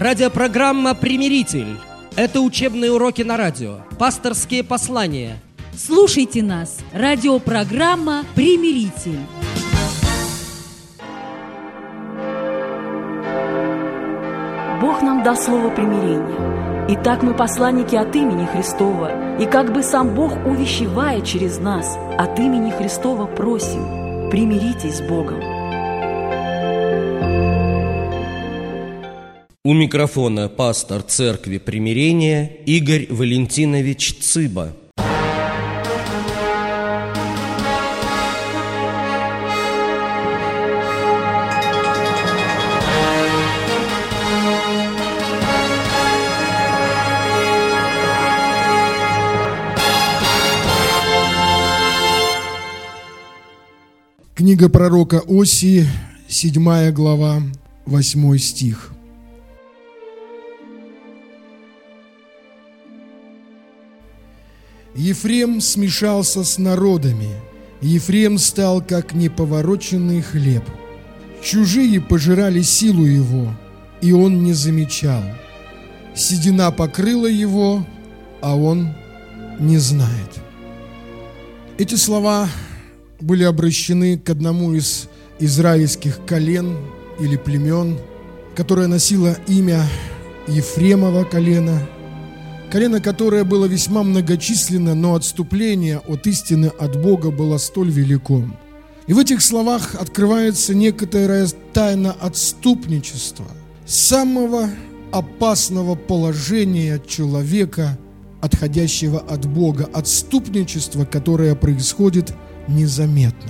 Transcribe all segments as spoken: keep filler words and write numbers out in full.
Радиопрограмма «Примиритель». Это учебные уроки на радио, пасторские послания. Слушайте нас. Радиопрограмма «Примиритель». Бог нам дал слово примирения. Итак, мы посланники от имени Христова, и как бы сам Бог, увещевая через нас, от имени Христова просим: примиритесь с Богом. У микрофона пастор Церкви Примирения Игорь Валентинович Цыба. Книга пророка Осии, седьмая глава, восьмой стих. Ефрем смешался с народами, Ефрем стал, как неповороченный хлеб. Чужие пожирали силу его, и он не замечал. Седина покрыла его, а он не знает. Эти слова были обращены к одному из израильских колен или племен, которое носило имя Ефремово колено, колено, которое было весьма многочисленно, но отступление от истины от Бога было столь велико. И в этих словах открывается некоторая тайна отступничества, самого опасного положения человека, отходящего от Бога, отступничество, которое происходит незаметно.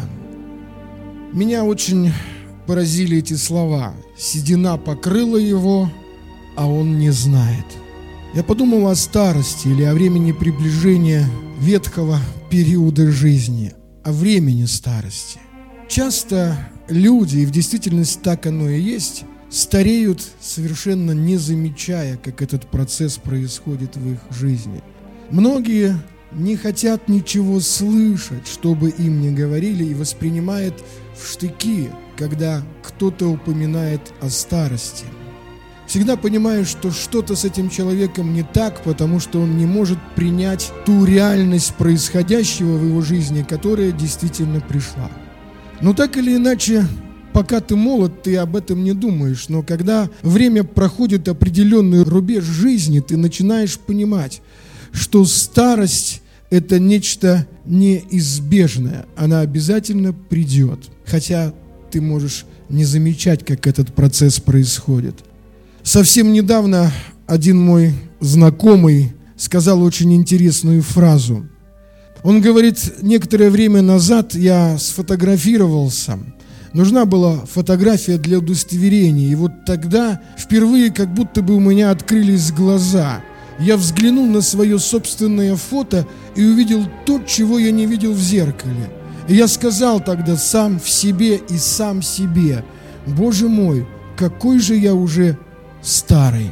Меня очень поразили эти слова. Седина покрыла его, а он не знает. Я подумал о старости или о времени приближения ветхого периода жизни, о времени старости. Часто люди, и в действительности так оно и есть, стареют, совершенно не замечая, как этот процесс происходит в их жизни. Многие не хотят ничего слышать, чтобы им не говорили, и воспринимают в штыки, когда кто-то упоминает о старости. Всегда понимаю, что что-то с этим человеком не так, потому что он не может принять ту реальность происходящего в его жизни, которая действительно пришла. Но так или иначе, пока ты молод, ты об этом не думаешь, но когда время проходит определенный рубеж жизни, ты начинаешь понимать, что старость – это нечто неизбежное, она обязательно придет, хотя ты можешь не замечать, как этот процесс происходит. Совсем недавно один мой знакомый сказал очень интересную фразу. Он говорит: некоторое время назад я сфотографировался, нужна была фотография для удостоверения, и вот тогда впервые как будто бы у меня открылись глаза. Я взглянул на свое собственное фото и увидел то, чего я не видел в зеркале. И я сказал тогда сам в себе и сам себе: Боже мой, какой же я уже старый.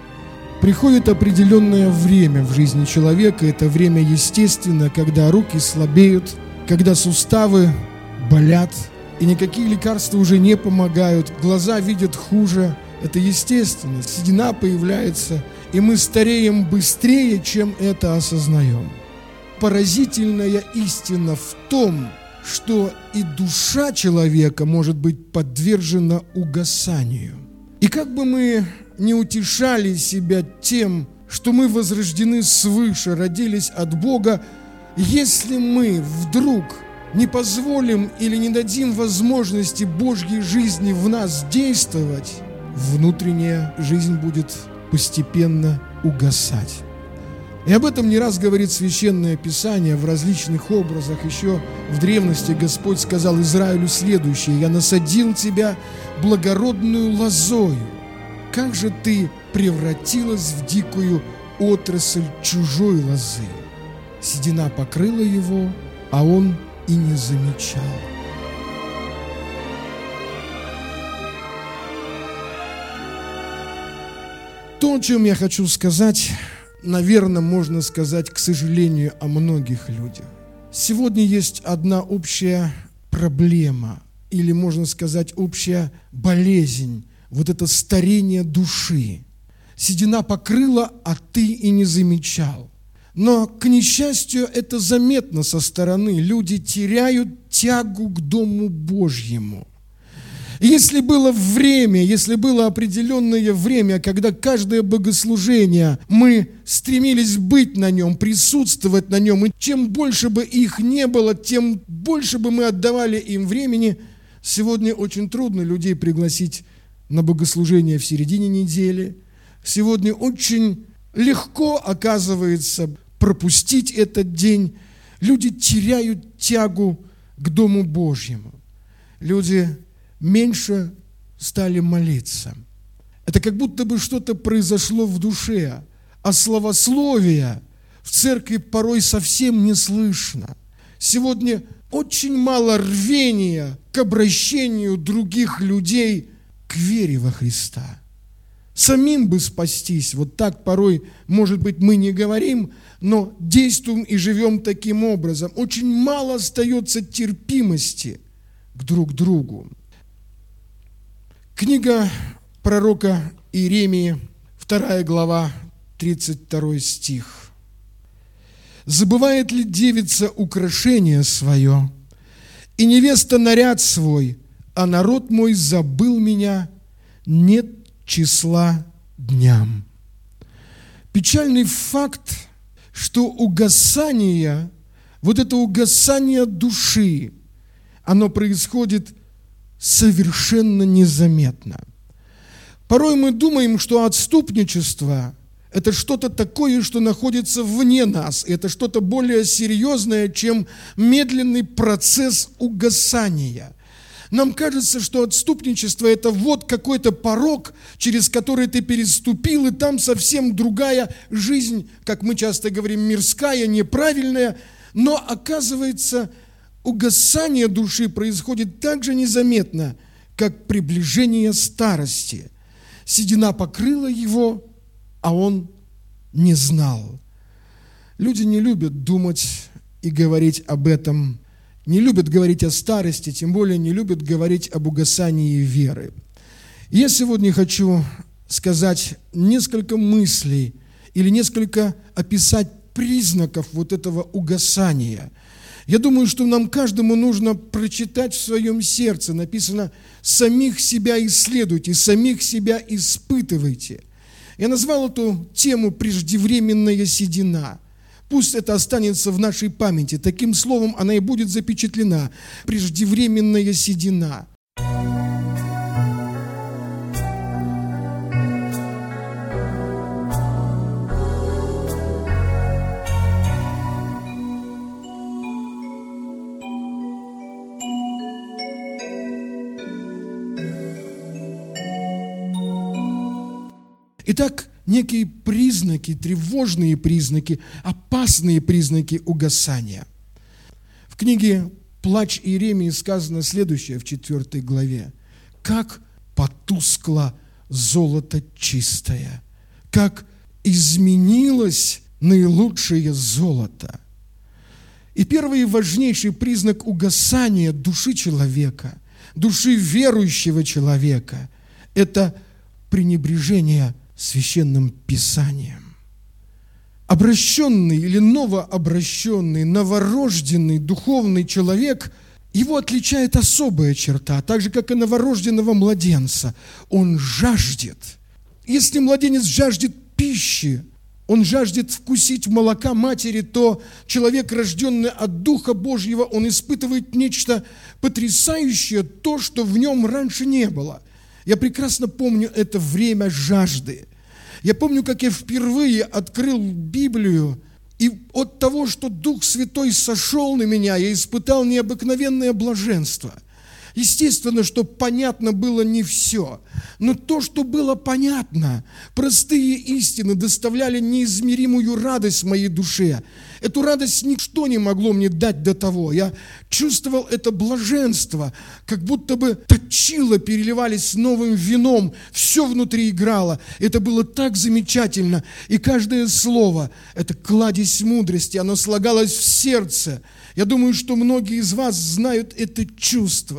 Приходит определенное время в жизни человека, это время естественно, когда руки слабеют, когда суставы болят, и никакие лекарства уже не помогают, глаза видят хуже. Это естественно, седина появляется, и мы стареем быстрее, чем это осознаем. Поразительная истина в том, что и душа человека может быть подвержена угасанию. И как бы мы не утешали себя тем, что мы возрождены свыше, родились от Бога, если мы вдруг не позволим или не дадим возможности Божьей жизни в нас действовать, внутренняя жизнь будет постепенно угасать. И об этом не раз говорит Священное Писание в различных образах. Еще в древности Господь сказал Израилю следующее: «Я насадил тебя благородную лозою. Как же ты превратилась в дикую отрасль чужой лозы? Седина покрыла его, а он и не замечал». То, о чем я хочу сказать, наверное, можно сказать, к сожалению, о многих людях. Сегодня есть одна общая проблема, или, можно сказать, общая болезнь, вот это старение души. седина покрыла, а ты и не замечал. Но, к несчастью, это заметно со стороны. Люди теряют тягу к Дому Божьему. Если было время, если было определенное время, когда каждое богослужение мы стремились быть на нем, присутствовать на нем, и чем больше бы их не было, тем больше бы мы отдавали им времени, сегодня очень трудно людей пригласить на богослужение в середине недели. Сегодня очень легко, оказывается, пропустить этот день. Люди теряют тягу к Дому Божьему. Люди меньше стали молиться. Это как будто бы что-то произошло в душе, а словословия в церкви порой совсем не слышно. Сегодня очень мало рвения к обращению других людей к вере во Христа. Самим бы спастись, вот так порой, может быть, мы не говорим, но действуем и живем таким образом. Очень мало остается терпимости к друг другу. Книга пророка Иеремии, вторая глава, тридцать второй стих. «Забывает ли девица украшение свое, и невеста наряд свой, а народ мой забыл меня, нет числа дням». Печальный факт, что угасание, вот это угасание души, оно происходит совершенно незаметно. Порой мы думаем, что отступничество – это что-то такое, что находится вне нас. Это что-то более серьезное, чем медленный процесс угасания. Нам кажется, что отступничество – это вот какой-то порог, через который ты переступил, и там совсем другая жизнь, как мы часто говорим, мирская, неправильная. Но оказывается, угасание души происходит так же незаметно, как приближение старости. Седина покрыла его, а он не знал. Люди не любят думать и говорить об этом, не любят говорить о старости, тем более не любят говорить об угасании веры. Я сегодня хочу сказать несколько мыслей или несколько описать признаков вот этого угасания. Я думаю, что нам каждому нужно прочитать в своем сердце. Написано: «Самих себя исследуйте, самих себя испытывайте». Я назвал эту тему «Преждевременная седина». Пусть это останется в нашей памяти. Таким словом она и будет запечатлена. Преждевременная седина. Итак, некие признаки, тревожные признаки, опасные признаки угасания. В книге «Плач Иеремии» сказано следующее в четвёртой главе. «Как потускло золото чистое, как изменилось наилучшее золото». И первый и важнейший признак угасания души человека, души верующего человека – это пренебрежение Священным Писанием. Обращенный или новообращенный, новорожденный духовный человек, его отличает особая черта, так же, как и новорожденного младенца. Он жаждет. Если младенец жаждет пищи, он жаждет вкусить молока матери, то человек, рожденный от Духа Божьего, он испытывает нечто потрясающее, то, что в нем раньше не было. Я прекрасно помню это время жажды. Я помню, как я впервые открыл Библию, и от того, что Дух Святой сошел на меня, я испытал необыкновенное блаженство. Естественно, что понятно было не все, но то, что было понятно, простые истины доставляли неизмеримую радость моей душе. Эту радость ничто не могло мне дать до того. Я чувствовал это блаженство, как будто бы точила переливались новым вином, все внутри играло. Это было так замечательно, и каждое слово – это кладезь мудрости, оно слагалось в сердце. Я думаю, что многие из вас знают это чувство.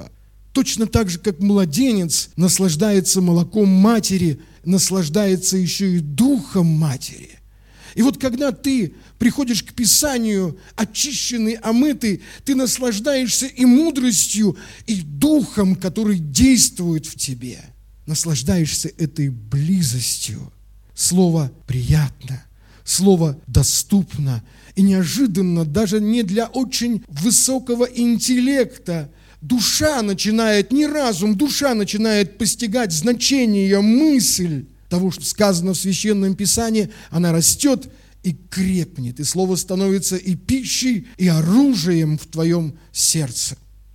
Точно так же, как младенец наслаждается молоком матери, наслаждается еще и духом матери. И вот когда ты приходишь к Писанию, очищенный, омытый, ты наслаждаешься и мудростью, и духом, который действует в тебе. Наслаждаешься этой близостью. Слово «приятно», слово «доступно», и неожиданно, даже не для очень высокого интеллекта, душа начинает, не разум, душа начинает постигать значение, мысль того, что сказано в Священном Писании, она растет и крепнет, и слово становится и пищей, и оружием в твоем сердце.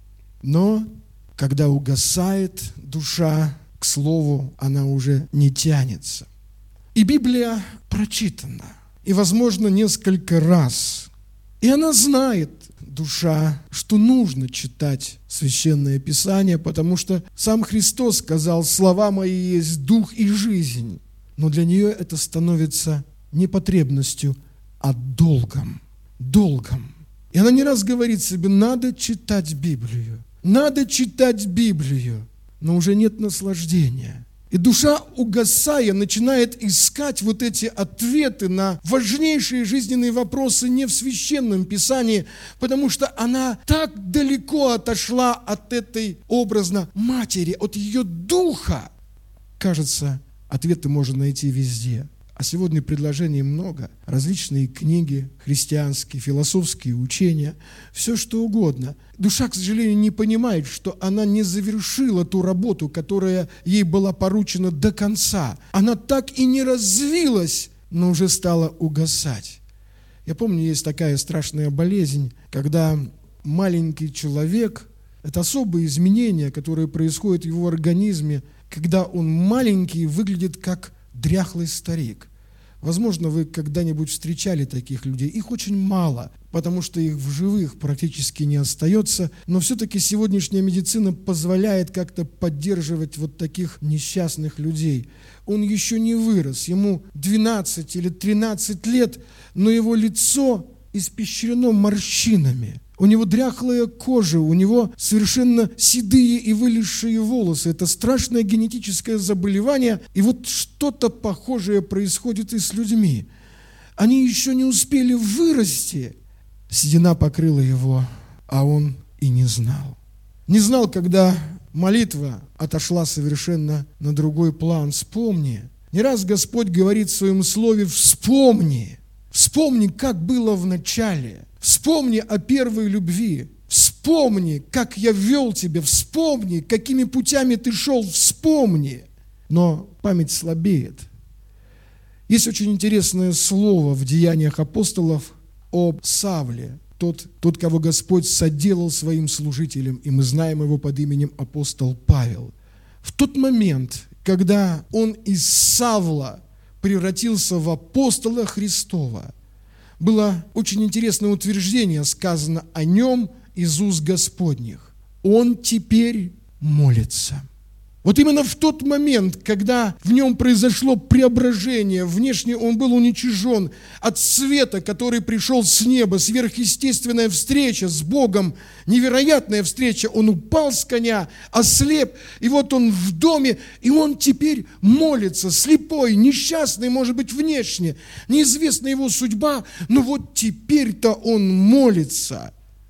Но когда угасает душа, к слову она уже не тянется. И Библия прочитана, и, возможно, несколько раз. И она знает, душа, что нужно читать Священное Писание, потому что сам Христос сказал: «Слова мои есть дух и жизнь». Но для нее это становится не потребностью, а долгом. Долгом. И она не раз говорит себе: надо читать Библию, надо читать Библию, но уже нет наслаждения. И душа, угасая, начинает искать вот эти ответы на важнейшие жизненные вопросы не в Священном Писании, потому что она так далеко отошла от этой, образно, матери, от ее духа. Кажется, ответы можно найти везде. А сегодня предложений много. Различные книги, христианские, философские учения, все что угодно. Душа, к сожалению, не понимает, что она не завершила ту работу, которая ей была поручена до конца. Она так и не развилась, но уже стала угасать. Я помню, есть такая страшная болезнь, когда маленький человек, это особые изменения, которые происходят в его организме, когда он маленький, выглядит как дряхлый старик. Возможно, вы когда-нибудь встречали таких людей. Их очень мало, потому что их в живых практически не остается. Но все-таки сегодняшняя медицина позволяет как-то поддерживать вот таких несчастных людей. Он еще не вырос, ему двенадцать или тринадцать лет, но его лицо испещрено морщинами. У него дряхлая кожа, у него совершенно седые и вылезшие волосы. Это страшное генетическое заболевание. И вот что-то похожее происходит и с людьми. Они еще не успели вырасти. Седина покрыла его, а он и не знал. Не знал, когда молитва отошла совершенно на другой план. Вспомни. Не раз Господь говорит в Своем Слове: вспомни. Вспомни, как было в начале. Вспомни о первой любви. Вспомни, как я вел тебя. Вспомни, какими путями ты шел. Вспомни. Но память слабеет. Есть очень интересное слово в Деяниях апостолов об Савле. Тот, тот, кого Господь соделал своим служителем, и мы знаем его под именем апостол Павел. В тот момент, когда он из Савла превратился в апостола Христова, было очень интересное утверждение, сказано о нем из уст Господних. Он теперь молится. Вот именно в тот момент, когда в нем произошло преображение, внешне он был уничижен от света, который пришел с неба, сверхъестественная встреча с Богом, невероятная встреча, он упал с коня, ослеп, и вот он в доме, и он теперь молится, слепой, несчастный, может быть, внешне, неизвестна его судьба, но вот теперь-то он молится.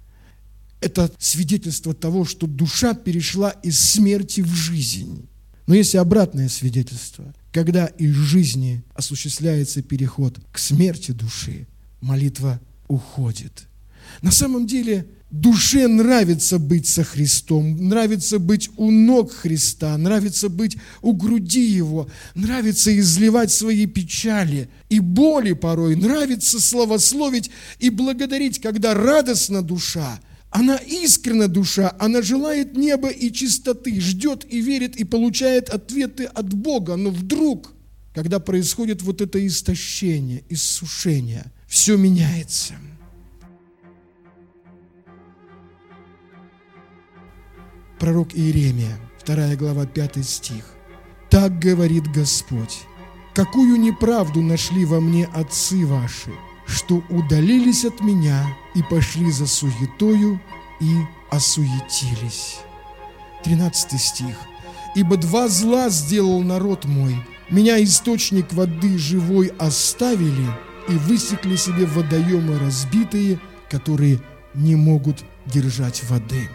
Это свидетельство того, что душа перешла из смерти в жизнь. Но есть и обратное свидетельство. Когда из жизни осуществляется переход к смерти души, молитва уходит. На самом деле душе нравится быть со Христом, нравится быть у ног Христа, нравится быть у груди Его, нравится изливать свои печали и боли порой, нравится славословить и благодарить, когда радостна душа. Она искренна душа, она желает неба и чистоты, ждет и верит и получает ответы от Бога. Но вдруг, когда происходит вот это истощение, иссушение, все меняется. Пророк Иеремия, вторая глава, пятый стих. «Так говорит Господь: какую неправду нашли во мне отцы ваши, что удалились от меня и пошли за суетою и осуетились». тринадцатый стих. «Ибо два зла сделал народ мой. Меня источник воды живой оставили и высекли себе водоемы разбитые, которые не могут держать воды».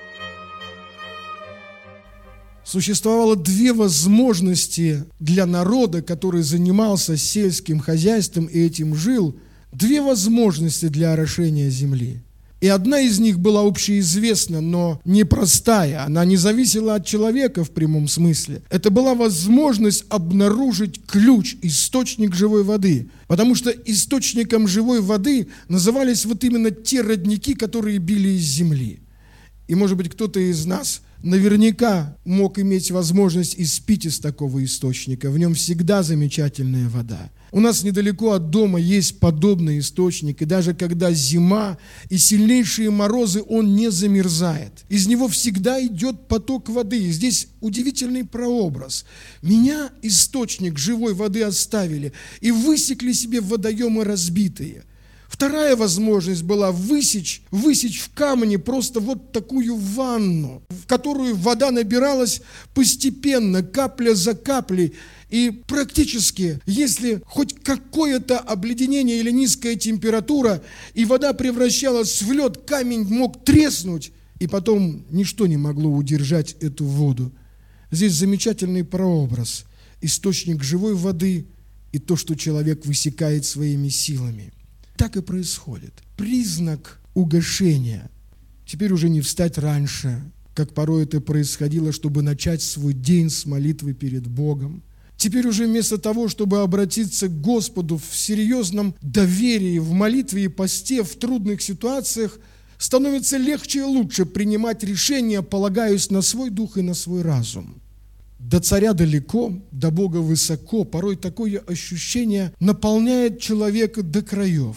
Существовало две возможности для народа, который занимался сельским хозяйством и этим жил, две возможности для орошения земли. И одна из них была общеизвестна, но непростая. Она не зависела от человека в прямом смысле. Это была возможность обнаружить ключ, источник живой воды. Потому что источником живой воды назывались вот именно те родники, которые били из земли. И, может быть, кто-то из нас наверняка мог иметь возможность испить из такого источника. В нем всегда замечательная вода. У нас недалеко от дома есть подобный источник, и даже когда зима и сильнейшие морозы, он не замерзает. Из него всегда идет поток воды. И здесь удивительный прообраз. Меня, источник живой воды, оставили и высекли себе водоемы разбитые. Вторая возможность была высечь, высечь в камне просто вот такую ванну, в которую вода набиралась постепенно, капля за каплей. И практически, если хоть какое-то обледенение или низкая температура, и вода превращалась в лед, камень мог треснуть, и потом ничто не могло удержать эту воду. Здесь замечательный прообраз. Источник живой воды и то, что человек высекает своими силами. Так и происходит. Признак угошения. Теперь уже не встать раньше, как порой это происходило, чтобы начать свой день с молитвы перед Богом. Теперь уже вместо того, чтобы обратиться к Господу в серьезном доверии, в молитве и посте, в трудных ситуациях, становится легче и лучше принимать решения, полагаясь на свой дух и на свой разум. До царя далеко, до Бога высоко, порой такое ощущение наполняет человека до краев.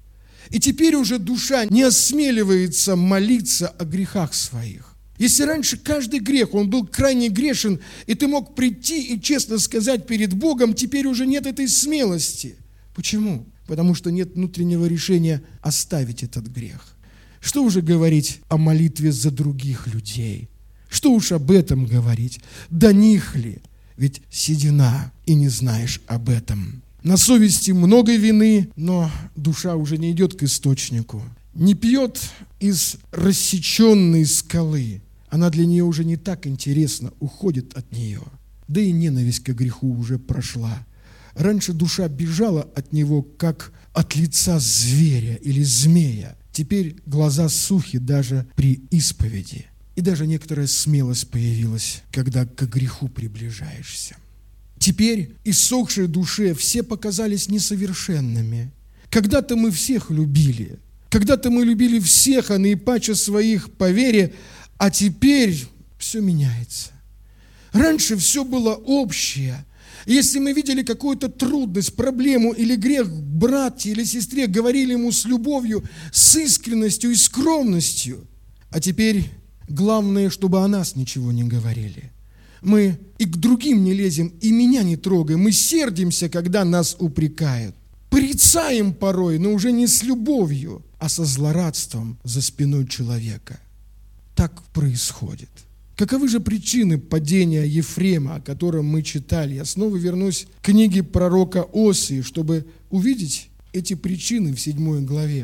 И теперь уже душа не осмеливается молиться о грехах своих. Если раньше каждый грех, он был крайне грешен, и ты мог прийти и честно сказать перед Богом, теперь уже нет этой смелости. Почему? Потому что нет внутреннего решения оставить этот грех. Что уже говорить о молитве за других людей? Что уж об этом говорить? До них ли? Ведь седина, и не знаешь об этом. На совести много вины, но душа уже не идет к источнику. Не пьет из рассеченной скалы. Она для нее уже не так интересна, уходит от нее. Да и ненависть к греху уже прошла. Раньше душа бежала от него, как от лица зверя или змея. Теперь глаза сухи даже при исповеди. И даже некоторая смелость появилась, когда к греху приближаешься. Теперь иссохшей душе все показались несовершенными. Когда-то мы всех любили. Когда-то мы любили всех, а наипаче своих по вере, а теперь все меняется. Раньше все было общее. Если мы видели какую-то трудность, проблему или грех к братье или сестре, говорили ему с любовью, с искренностью и скромностью. А теперь главное, чтобы о нас ничего не говорили. Мы и к другим не лезем, и меня не трогаем. Мы сердимся, когда нас упрекают. Порицаем порой, но уже не с любовью, а со злорадством за спиной человека. Так происходит. Каковы же причины падения Ефрема, о котором мы читали? Я снова вернусь к книге пророка Осии, чтобы увидеть эти причины в седьмой главе.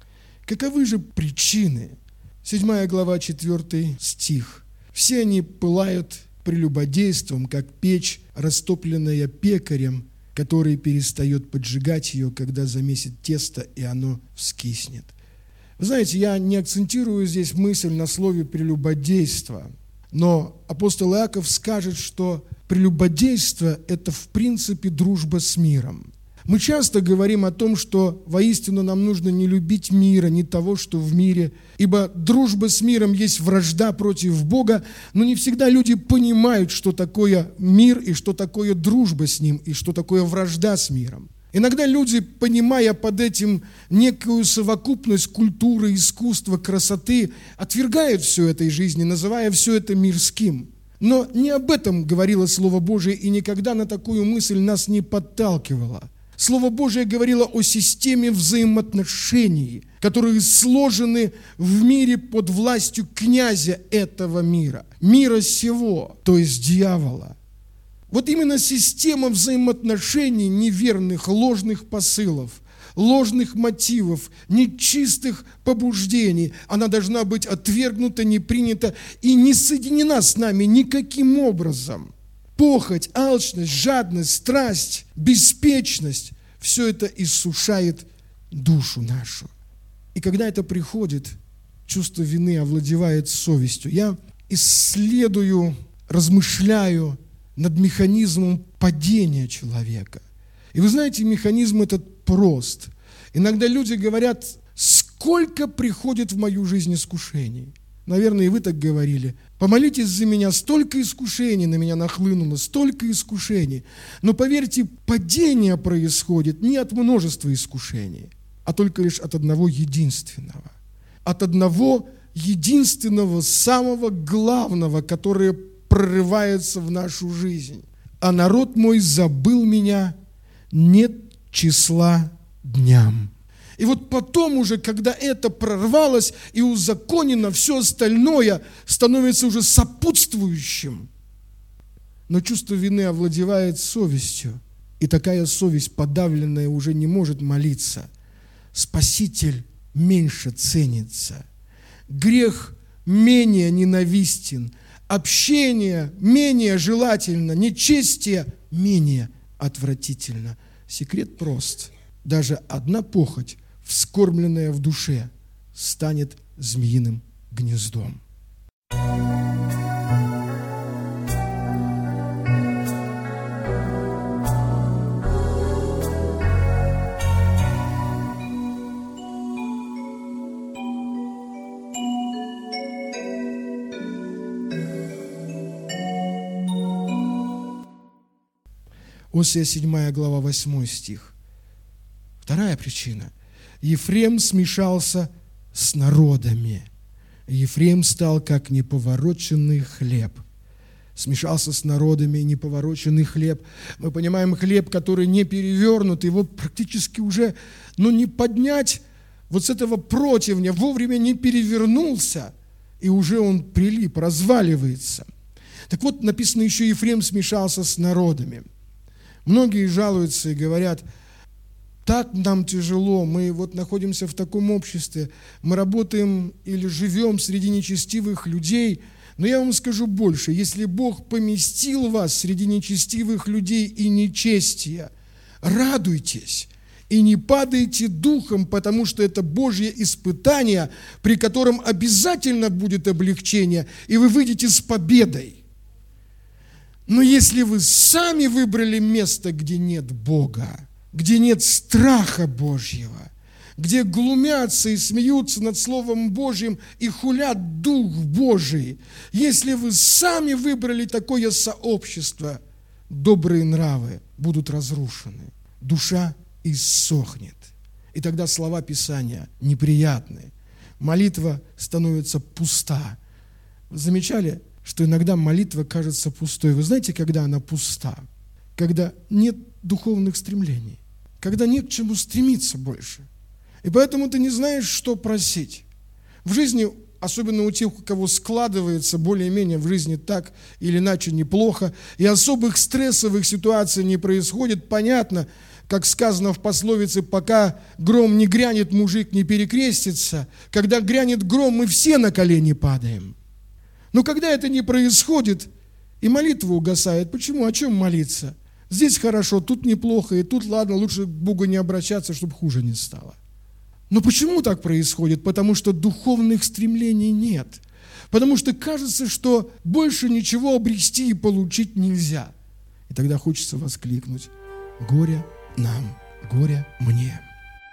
Каковы же причины? Седьмая глава, четвертый стих. «Все они пылают прелюбодейством, как печь, растопленная пекарем, который перестает поджигать ее, когда замесит тесто, и оно вскиснет». Вы знаете, я не акцентирую здесь мысль на слове «прелюбодейство», но апостол Иаков скажет, что прелюбодейство – это в принципе дружба с миром. Мы часто говорим о том, что воистину нам нужно не любить мира, не того, что в мире, ибо дружба с миром есть вражда против Бога, но не всегда люди понимают, что такое мир и что такое дружба с ним, и что такое вражда с миром. Иногда люди, понимая под этим некую совокупность культуры, искусства, красоты, отвергают все этой жизни, называя все это мирским. Но не об этом говорило Слово Божие, и никогда на такую мысль нас не подталкивало. Слово Божие говорило о системе взаимоотношений, которые сложены в мире под властью князя этого мира, мира сего, то есть дьявола. Вот именно система взаимоотношений неверных, ложных посылов, ложных мотивов, нечистых побуждений, она должна быть отвергнута, не принята и не соединена с нами никаким образом. Похоть, алчность, жадность, страсть, беспечность – все это иссушает душу нашу. И когда это приходит, чувство вины овладевает совестью. Я исследую, размышляю над механизмом падения человека. И вы знаете, механизм этот прост. Иногда люди говорят, сколько приходит в мою жизнь искушений. Наверное, и вы так говорили. Помолитесь за меня, столько искушений на меня нахлынуло, столько искушений. Но поверьте, падение происходит не от множества искушений, а только лишь от одного единственного. От одного единственного, самого главного, которое прорывается в нашу жизнь. А народ мой забыл меня, нет числа дням. И вот потом уже, когда это прорвалось и узаконено, все остальное становится уже сопутствующим. Но чувство вины овладевает совестью, и такая совесть подавленная уже не может молиться. Спаситель меньше ценится, грех менее ненавистен, общение менее желательно, нечестие менее отвратительно. Секрет прост. Даже одна похоть, вскормленная в душе, станет змеиным гнездом. Осия седьмая глава, восьмой стих. Вторая причина. Ефрем смешался с народами. Ефрем стал как неповороченный хлеб. Смешался с народами, неповороченный хлеб. Мы понимаем, хлеб, который не перевернут, его практически уже, ну, не поднять вот с этого противня, вовремя не перевернулся, и уже он прилип, разваливается. Так вот, написано еще, Ефрем смешался с народами. Многие жалуются и говорят, так нам тяжело, мы вот находимся в таком обществе, мы работаем или живем среди нечестивых людей, но я вам скажу больше, если Бог поместил вас среди нечестивых людей и нечестия, радуйтесь и не падайте духом, потому что это Божье испытание, при котором обязательно будет облегчение, и вы выйдете с победой. Но если вы сами выбрали место, где нет Бога, где нет страха Божьего, где глумятся и смеются над Словом Божьим и хулят Дух Божий, если вы сами выбрали такое сообщество, добрые нравы будут разрушены, душа иссохнет. И тогда слова Писания неприятны, молитва становится пуста. Вы замечали, что иногда молитва кажется пустой? Вы знаете, когда она пуста? Когда нет духовных стремлений, когда нет к чему стремиться больше. И поэтому ты не знаешь, что просить. В жизни, особенно у тех, у кого складывается более-менее в жизни так или иначе неплохо, и особых стрессовых ситуаций не происходит, понятно, как сказано в пословице, пока гром не грянет, мужик не перекрестится. Когда грянет гром, мы все на колени падаем. Но когда это не происходит, и молитва угасает, почему? О чем молиться? Здесь хорошо, тут неплохо, и тут ладно, лучше к Богу не обращаться, чтобы хуже не стало. Но почему так происходит? Потому что духовных стремлений нет. Потому что кажется, что больше ничего обрести и получить нельзя. И тогда хочется воскликнуть: горе нам, горе мне.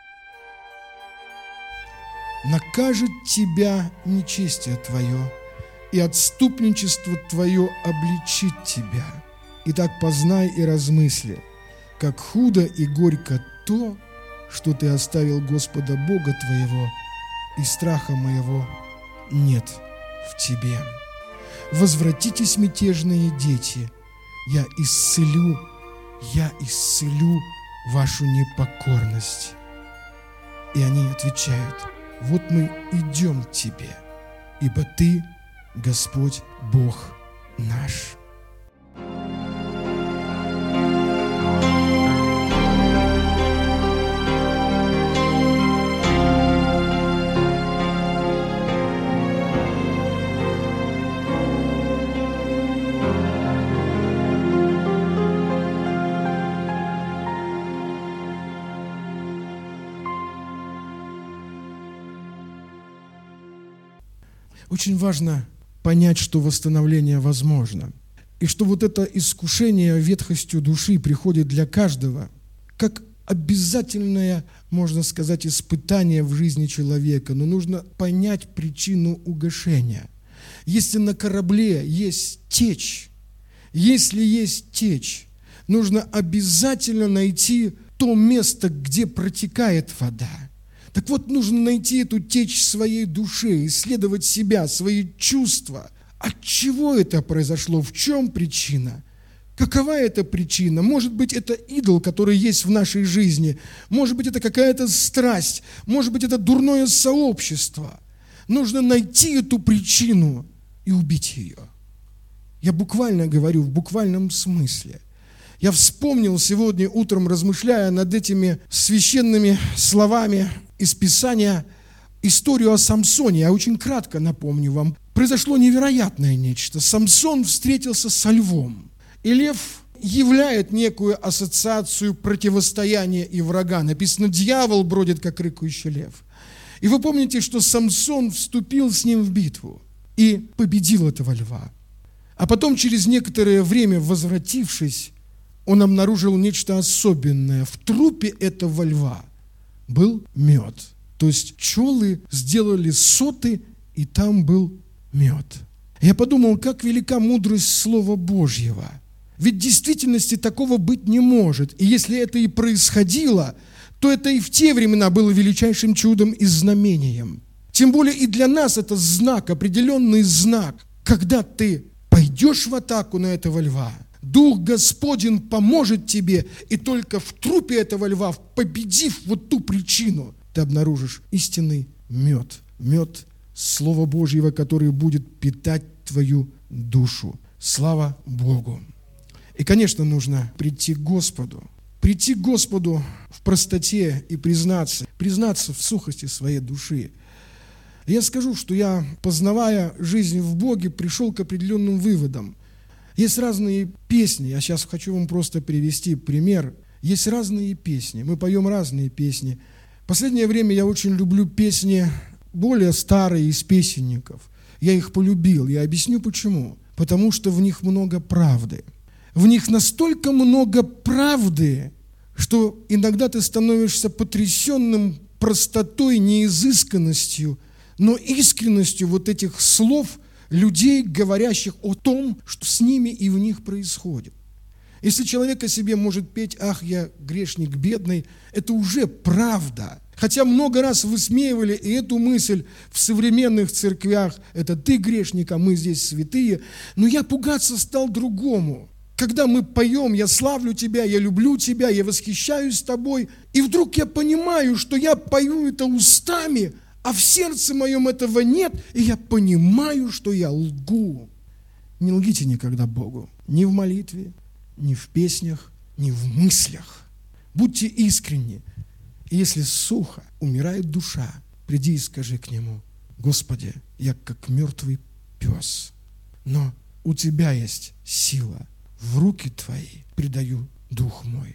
Накажет тебя нечестие твое, и отступничество твое обличит тебя. Итак, познай и размысли, как худо и горько то, что ты оставил Господа Бога твоего, и страха моего нет в тебе. Возвратитесь, мятежные дети, я исцелю, я исцелю вашу непокорность». И они отвечают: «Вот мы идем к Тебе, ибо Ты, Господь Бог наш». Очень важно понять, что восстановление возможно, и что вот это искушение ветхостью души приходит для каждого, как обязательное, можно сказать, испытание в жизни человека, но нужно понять причину угошения. Если на корабле есть течь, если есть течь, нужно обязательно найти то место, где протекает вода. Так вот, нужно найти эту течь в своей душе, исследовать себя, свои чувства. От чего это произошло? В чем причина? Какова эта причина? Может быть, это идол, который есть в нашей жизни. Может быть, это какая-то страсть. Может быть, это дурное сообщество. Нужно найти эту причину и убить ее. Я буквально говорю, в буквальном смысле. Я вспомнил сегодня утром, размышляя над этими священными словами из Писания, историю о Самсоне. Я очень кратко напомню вам. Произошло невероятное нечто. Самсон встретился со львом. И лев являет некую ассоциацию противостояния и врага. Написано: дьявол бродит, как рыкающий лев. И вы помните, что Самсон вступил с ним в битву и победил этого льва. А потом, через некоторое время, возвратившись, он обнаружил нечто особенное. В трупе этого льва был мед. То есть пчелы сделали соты, и там был мед. Я подумал, как велика мудрость Слова Божьего. Ведь в действительности такого быть не может. И если это и происходило, то это и в те времена было величайшим чудом и знамением. Тем более и для нас это знак, определенный знак. Когда ты пойдешь в атаку на этого льва, Дух Господень поможет тебе, и только в трупе этого льва, победив вот ту причину, ты обнаружишь истинный мед. Мед Слова Божьего, который будет питать твою душу. Слава Богу! И, конечно, нужно прийти к Господу. Прийти к Господу в простоте и признаться, признаться в сухости своей души. Я скажу, что я, познавая жизнь в Боге, пришел к определенным выводам. Есть разные песни, я сейчас хочу вам просто привести пример. Есть разные песни, мы поем разные песни. В последнее время я очень люблю песни более старые из песенников. Я их полюбил, я объясню почему. Потому что в них много правды. В них настолько много правды, что иногда ты становишься потрясенным простотой, неизысканностью, но искренностью вот этих слов людей, говорящих о том, что с ними и в них происходит. Если человек о себе может петь: «Ах, я грешник бедный», это уже правда. Хотя много раз высмеивали и эту мысль в современных церквях: это ты грешник, а мы здесь святые. Но я пугаться стал другому. Когда мы поем: «Я славлю тебя, я люблю тебя, я восхищаюсь тобой», и вдруг я понимаю, что я пою это устами, а в сердце моем этого нет, и я понимаю, что я лгу. Не лгите никогда Богу, ни в молитве, ни в песнях, ни в мыслях. Будьте искренни. И если сухо умирает душа, приди и скажи к Нему: «Господи, я как мертвый пес, но у Тебя есть сила, в руки Твои предаю дух мой».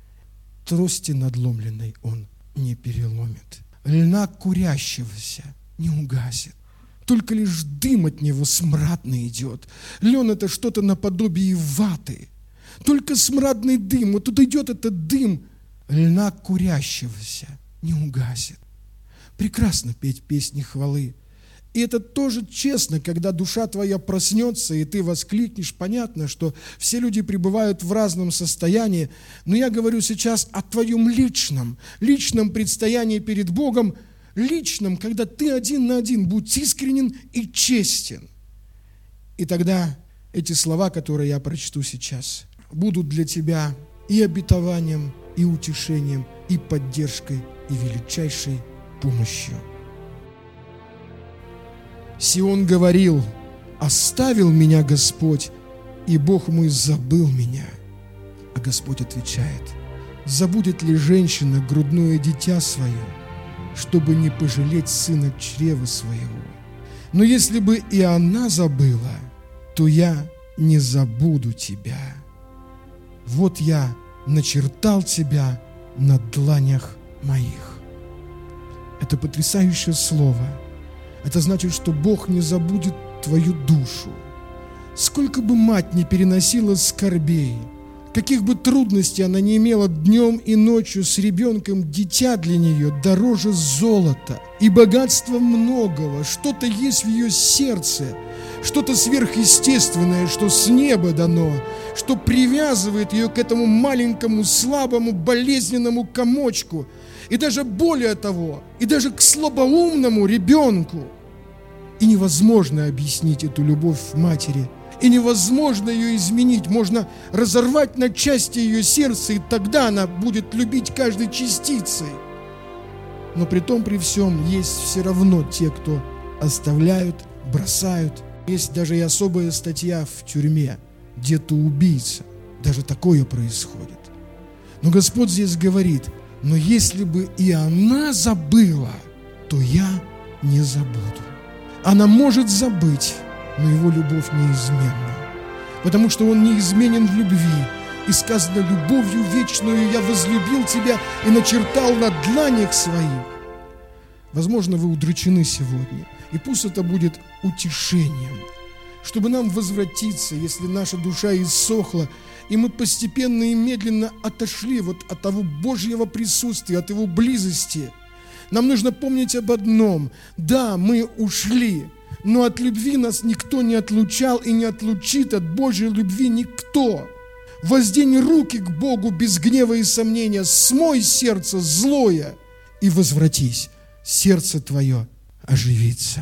Трости надломленной Он не переломит, льна курящегося не угасит. Только лишь дым от него смрадный идет. Лен – это что-то наподобие ваты. Только смрадный дым, вот тут идет этот дым, льна курящегося не угасит. Прекрасно петь песни хвалы. И это тоже честно, когда душа твоя проснется, и ты воскликнешь. Понятно, что все люди пребывают в разном состоянии, но я говорю сейчас о твоем личном, личном предстоянии перед Богом, личном, когда ты один на один, будь искренен и честен. И тогда эти слова, которые я прочту сейчас, будут для тебя и обетованием, и утешением, и поддержкой, и величайшей помощью. Сион говорил: «Оставил меня Господь, и Бог мой забыл меня». А Господь отвечает: «Забудет ли женщина грудное дитя свое, чтобы не пожалеть сына чрева своего? Но если бы и она забыла, то я не забуду тебя. Вот я начертал тебя на дланях моих». Это потрясающее слово. Это значит, что Бог не забудет твою душу. Сколько бы мать не переносила скорбей, каких бы трудностей она не имела днем и ночью с ребенком, дитя для нее дороже золота и богатства многого. Что-то есть в ее сердце, что-то сверхъестественное, что с неба дано, что привязывает ее к этому маленькому, слабому, болезненному комочку. И даже более того, и даже к слабоумному ребенку. И невозможно объяснить эту любовь матери, и невозможно ее изменить. Можно разорвать на части ее сердце, и тогда она будет любить каждой частицей. Но при том, при всем, есть все равно те, кто оставляют, бросают. Есть даже и особая статья в тюрьме: детоубийца. Даже такое происходит. Но Господь здесь говорит: но если бы и она забыла, то я не забуду. Она может забыть, но его любовь неизменна, потому что он неизменен в любви. И сказано: любовью вечную я возлюбил тебя и начертал на дланях своих. Возможно, вы удручены сегодня, и пусть это будет утешением, чтобы нам возвратиться, если наша душа иссохла, и мы постепенно и медленно отошли вот от того Божьего присутствия, от Его близости. Нам нужно помнить об одном: да, мы ушли, но от любви нас никто не отлучал и не отлучит от Божьей любви никто. Воздень руки к Богу без гнева и сомнения, смой сердце злое и возвратись, сердце твое оживится.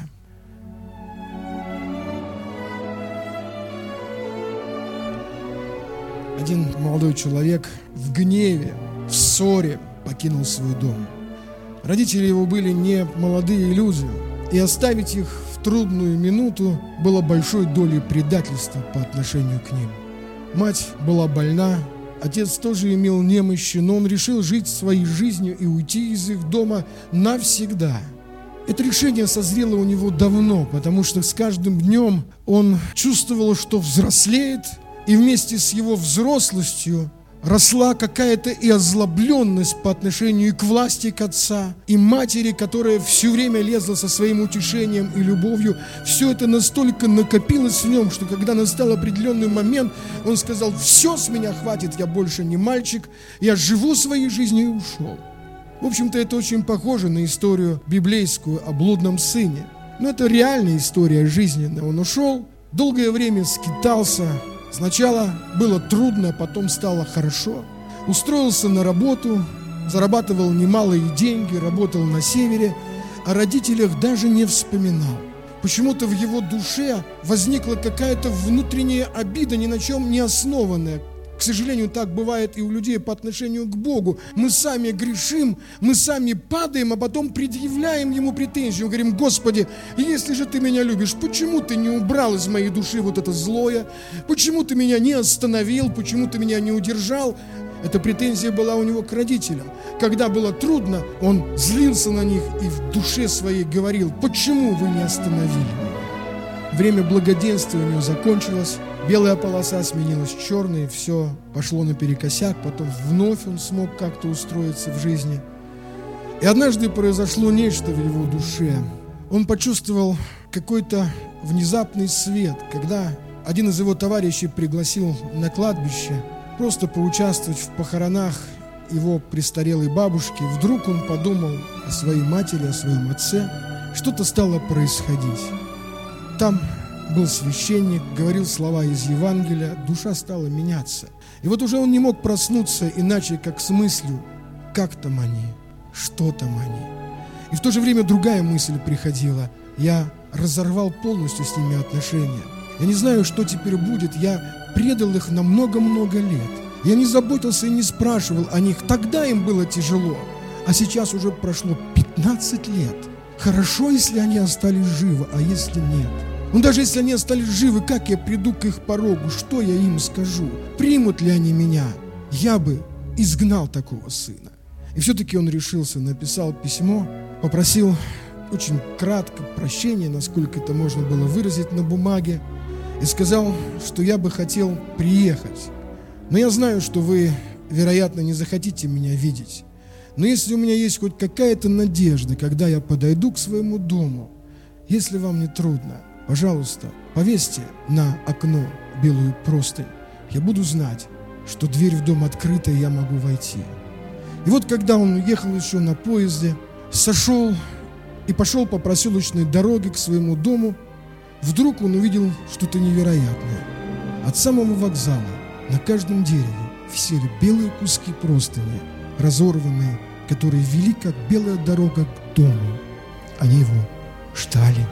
Один молодой человек в гневе, в ссоре покинул свой дом. Родители его были не молодые люди, и оставить их в трудную минуту было большой долей предательства по отношению к ним. Мать была больна, отец тоже имел немощи, но он решил жить своей жизнью и уйти из их дома навсегда. Это решение созрело у него давно, потому что с каждым днем он чувствовал, что взрослеет, и вместе с его взрослостью росла какая-то и озлобленность по отношению к власти, к отца, и матери, которая все время лезла со своим утешением и любовью. Все это настолько накопилось в нем, что когда настал определенный момент, он сказал: все, с меня хватит, я больше не мальчик, я живу своей жизнью, и ушел. В общем-то, это очень похоже на историю библейскую о блудном сыне. Но это реальная история жизненная. Он ушел, долгое время скитался. Сначала было трудно, потом стало хорошо. Устроился на работу, зарабатывал немалые деньги, работал на севере, о родителях даже не вспоминал. Почему-то в его душе возникла какая-то внутренняя обида, ни на чем не основанная. К сожалению, так бывает и у людей по отношению к Богу. Мы сами грешим, мы сами падаем, а потом предъявляем Ему претензию. Говорим: Господи, если же Ты меня любишь, почему Ты не убрал из моей души вот это злое? Почему Ты меня не остановил? Почему Ты меня не удержал? Эта претензия была у него к родителям. Когда было трудно, он злился на них и в душе своей говорил: почему вы не остановили меня? Время благоденствия у него закончилось. Белая полоса сменилась черной, все пошло наперекосяк, потом вновь он смог как-то устроиться в жизни. И однажды произошло нечто в его душе. Он почувствовал какой-то внезапный свет, когда один из его товарищей пригласил на кладбище просто поучаствовать в похоронах его престарелой бабушки. Вдруг он подумал о своей матери, о своем отце. Что-то стало происходить. Там был священник, говорил слова из Евангелия, душа стала меняться. И вот уже он не мог проснуться иначе, как с мыслью: как там они, что там они. И в то же время другая мысль приходила: я разорвал полностью с ними отношения. Я не знаю, что теперь будет, я предал их на много-много лет. Я не заботился и не спрашивал о них. Тогда им было тяжело. А сейчас уже прошло пятнадцать лет. Хорошо, если они остались живы, а если нет? Ну даже если они остались живы, как я приду к их порогу? Что я им скажу? Примут ли они меня? Я бы изгнал такого сына. И все-таки он решился, написал письмо, попросил очень кратко прощения, насколько это можно было выразить на бумаге, и сказал, что я бы хотел приехать. Но я знаю, что вы, вероятно, не захотите меня видеть. Но если у меня есть хоть какая-то надежда, когда я подойду к своему дому, если вам не трудно, пожалуйста, повесьте на окно белую простынь. Я буду знать, что дверь в дом открыта, и я могу войти. И вот когда он ехал еще на поезде, сошел и пошел по проселочной дороге к своему дому, вдруг он увидел что-то невероятное. От самого вокзала на каждом дереве висели белые куски простыни, разорванные, которые вели, как белая дорога, к дому. Они его ждали.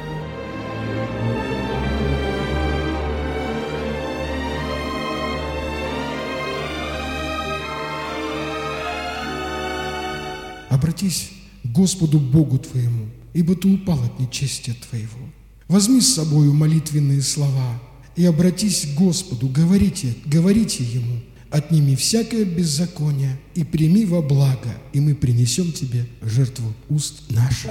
Обратись к Господу Богу твоему, ибо ты упал от нечестия твоего. Возьми с собою молитвенные слова и обратись к Господу, говорите, говорите Ему, отними всякое беззаконие и прими во благо, и мы принесем тебе жертву уст наших.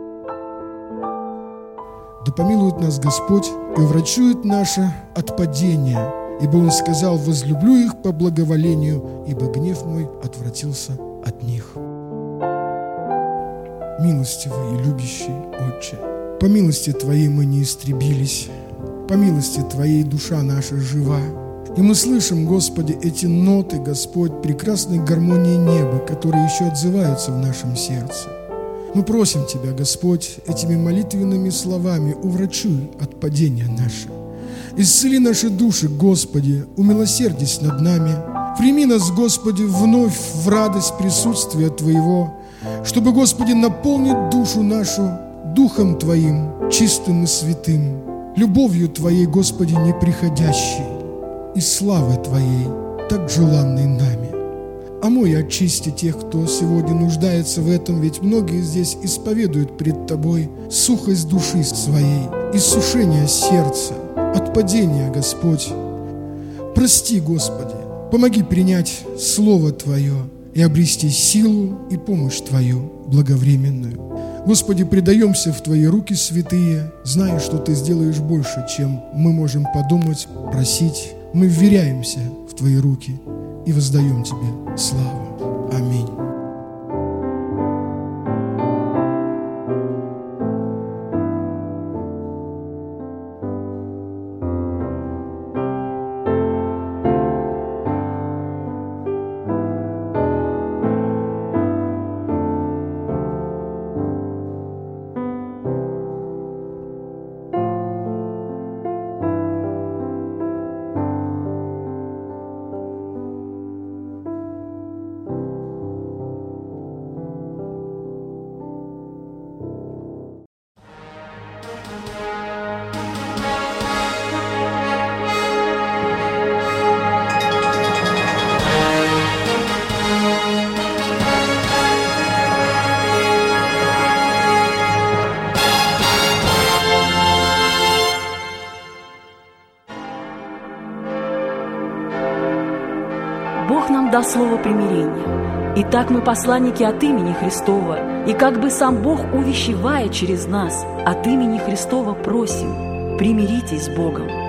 Да помилует нас Господь и уврачует наше от падения, ибо Он сказал: возлюблю их по благоволению, ибо гнев мой отвратился от них. Милостивый и любящий Отче, по милости Твоей мы не истребились, по милости Твоей душа наша жива. И мы слышим, Господи, эти ноты, Господь, прекрасной гармонии неба, которые еще отзываются в нашем сердце. Мы просим Тебя, Господь, этими молитвенными словами уврачуй от падения наше. Исцели наши души, Господи, умилосердись над нами. Прими нас, Господи, вновь в радость присутствия Твоего, чтобы, Господи, наполнить душу нашу Духом Твоим, чистым и святым, любовью Твоей, Господи, неприходящей, и славой Твоей, так желанной нами. Омой от очисти тех, кто сегодня нуждается в этом, ведь многие здесь исповедуют пред Тобой сухость души своей, иссушение сердца, отпадение, Господь. Прости, Господи, помоги принять Слово Твое и обрести силу и помощь Твою благовременную. Господи, предаемся в Твои руки святые, зная, что Ты сделаешь больше, чем мы можем подумать, просить. Мы вверяемся в Твои руки и воздаем Тебе славу. Аминь. Бог нам даст слово примирения. Итак, мы посланники от имени Христова, и как бы сам Бог, увещевая через нас, от имени Христова просим: примиритесь с Богом.